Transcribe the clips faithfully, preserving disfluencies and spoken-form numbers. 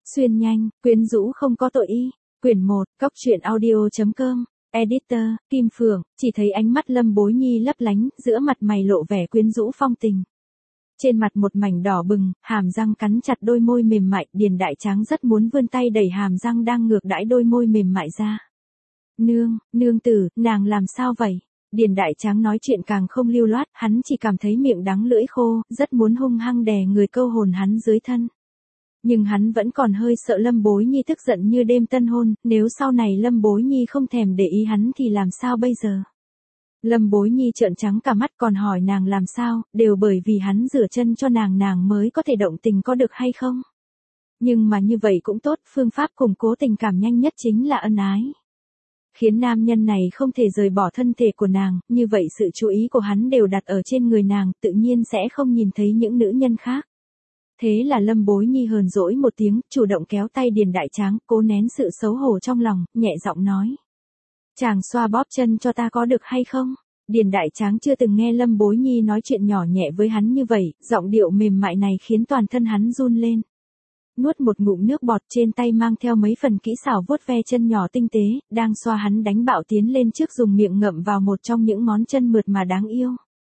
Xuyên nhanh, quyến rũ không có tội y. Quyển một, cốc truyện audio chấm com. Editor, Kim Phượng, chỉ thấy ánh mắt Lâm Bối Nhi lấp lánh, giữa mặt mày lộ vẻ quyến rũ phong tình. Trên mặt một mảnh đỏ bừng, hàm răng cắn chặt đôi môi mềm mại, Điền Đại Tráng rất muốn vươn tay đẩy hàm răng đang ngược đãi đôi môi mềm mại ra. Nương, nương tử, nàng làm sao vậy? Điền Đại Tráng nói chuyện càng không lưu loát, hắn chỉ cảm thấy miệng đắng lưỡi khô, rất muốn hung hăng đè người câu hồn hắn dưới thân. Nhưng hắn vẫn còn hơi sợ Lâm Bối Nhi tức giận như đêm tân hôn, nếu sau này Lâm Bối Nhi không thèm để ý hắn thì làm sao bây giờ? Lâm Bối Nhi trợn trắng cả mắt còn hỏi nàng làm sao, đều bởi vì hắn rửa chân cho nàng nàng mới có thể động tình có được hay không? Nhưng mà như vậy cũng tốt, phương pháp củng cố tình cảm nhanh nhất chính là ân ái. Khiến nam nhân này không thể rời bỏ thân thể của nàng, như vậy sự chú ý của hắn đều đặt ở trên người nàng, tự nhiên sẽ không nhìn thấy những nữ nhân khác. Thế là Lâm Bối Nhi hờn dỗi một tiếng, chủ động kéo tay Điền Đại Tráng, cố nén sự xấu hổ trong lòng, nhẹ giọng nói. Chàng xoa bóp chân cho ta có được hay không? Điền Đại Tráng chưa từng nghe Lâm Bối Nhi nói chuyện nhỏ nhẹ với hắn như vậy, giọng điệu mềm mại này khiến toàn thân hắn run lên. Nuốt một ngụm nước bọt, trên tay mang theo mấy phần kỹ xảo vuốt ve chân nhỏ tinh tế, đang xoa hắn đánh bạo tiến lên trước dùng miệng ngậm vào một trong những ngón chân mượt mà đáng yêu.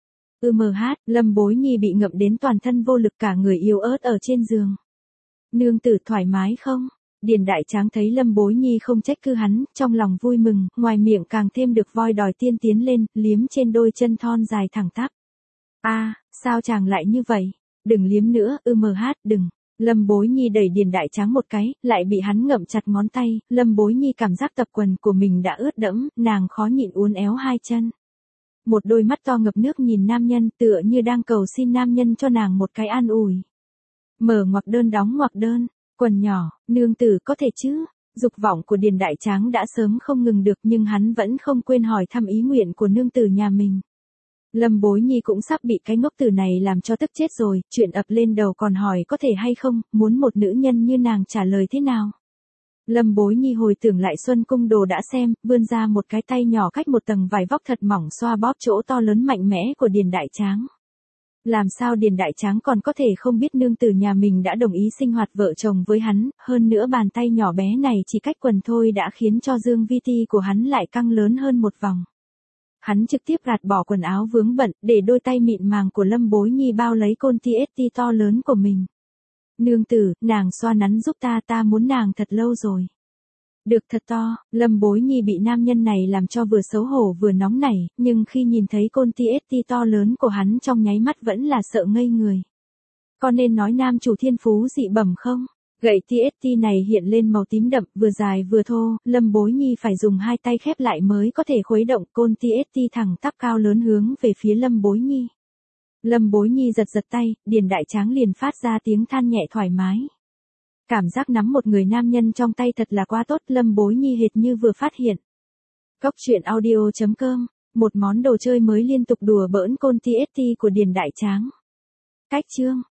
Ừ mờ hát, Lâm Bối Nhi bị ngậm đến toàn thân vô lực cả người yếu ớt ở trên giường. Nương tử thoải mái không? Điền Đại Tráng thấy Lâm Bối Nhi không trách cứ hắn, trong lòng vui mừng, ngoài miệng càng thêm được voi đòi tiên tiến lên, liếm trên đôi chân thon dài thẳng tắp. A, à, sao chàng lại như vậy? Đừng liếm nữa, ừ mờ hát, đừng. Lâm Bối Nhi đẩy Điền Đại Tráng một cái, lại bị hắn ngậm chặt ngón tay, Lâm Bối Nhi cảm giác tập quần của mình đã ướt đẫm, nàng khó nhịn uốn éo hai chân. Một đôi mắt to ngập nước nhìn nam nhân tựa như đang cầu xin nam nhân cho nàng một cái an ủi. Mở ngoặc đơn đóng ngoặc đơn, quần nhỏ, nương tử có thể chứ? Dục vọng của Điền Đại Tráng đã sớm không ngừng được nhưng hắn vẫn không quên hỏi thăm ý nguyện của nương tử nhà mình. Lâm Bối Nhi cũng sắp bị cái ngốc tử này làm cho tức chết rồi, chuyện ập lên đầu còn hỏi có thể hay không, muốn một nữ nhân như nàng trả lời thế nào. Lâm Bối Nhi hồi tưởng lại Xuân Cung Đồ đã xem, vươn ra một cái tay nhỏ cách một tầng vải vóc thật mỏng xoa bóp chỗ to lớn mạnh mẽ của Điền Đại Tráng. Làm sao Điền Đại Tráng còn có thể không biết nương tử nhà mình đã đồng ý sinh hoạt vợ chồng với hắn, hơn nữa bàn tay nhỏ bé này chỉ cách quần thôi đã khiến cho dương vi ti của hắn lại căng lớn hơn một vòng. Hắn trực tiếp gạt bỏ quần áo vướng bận, để đôi tay mịn màng của Lâm Bối Nhi bao lấy côn ti ét ti to lớn của mình. Nương tử, nàng xoa nắn giúp ta, ta muốn nàng thật lâu rồi. Được thật to, Lâm Bối Nhi bị nam nhân này làm cho vừa xấu hổ vừa nóng nảy, nhưng khi nhìn thấy côn ti ét ti to lớn của hắn trong nháy mắt vẫn là sợ ngây người. Có nên nói nam chủ thiên phú dị bẩm không? Gậy ti ét ti này hiện lên màu tím đậm, vừa dài vừa thô, Lâm Bối Nhi phải dùng hai tay khép lại mới có thể khuấy động, côn ti ét ti thẳng tắp cao lớn hướng về phía Lâm Bối Nhi. Lâm Bối Nhi giật giật tay, Điền Đại Tráng liền phát ra tiếng than nhẹ thoải mái. Cảm giác nắm một người nam nhân trong tay thật là quá tốt, Lâm Bối Nhi hệt như vừa phát hiện. Cốc truyện audio chấm com, một món đồ chơi mới liên tục đùa bỡn côn ti ét ti của Điền Đại Tráng. Cách chương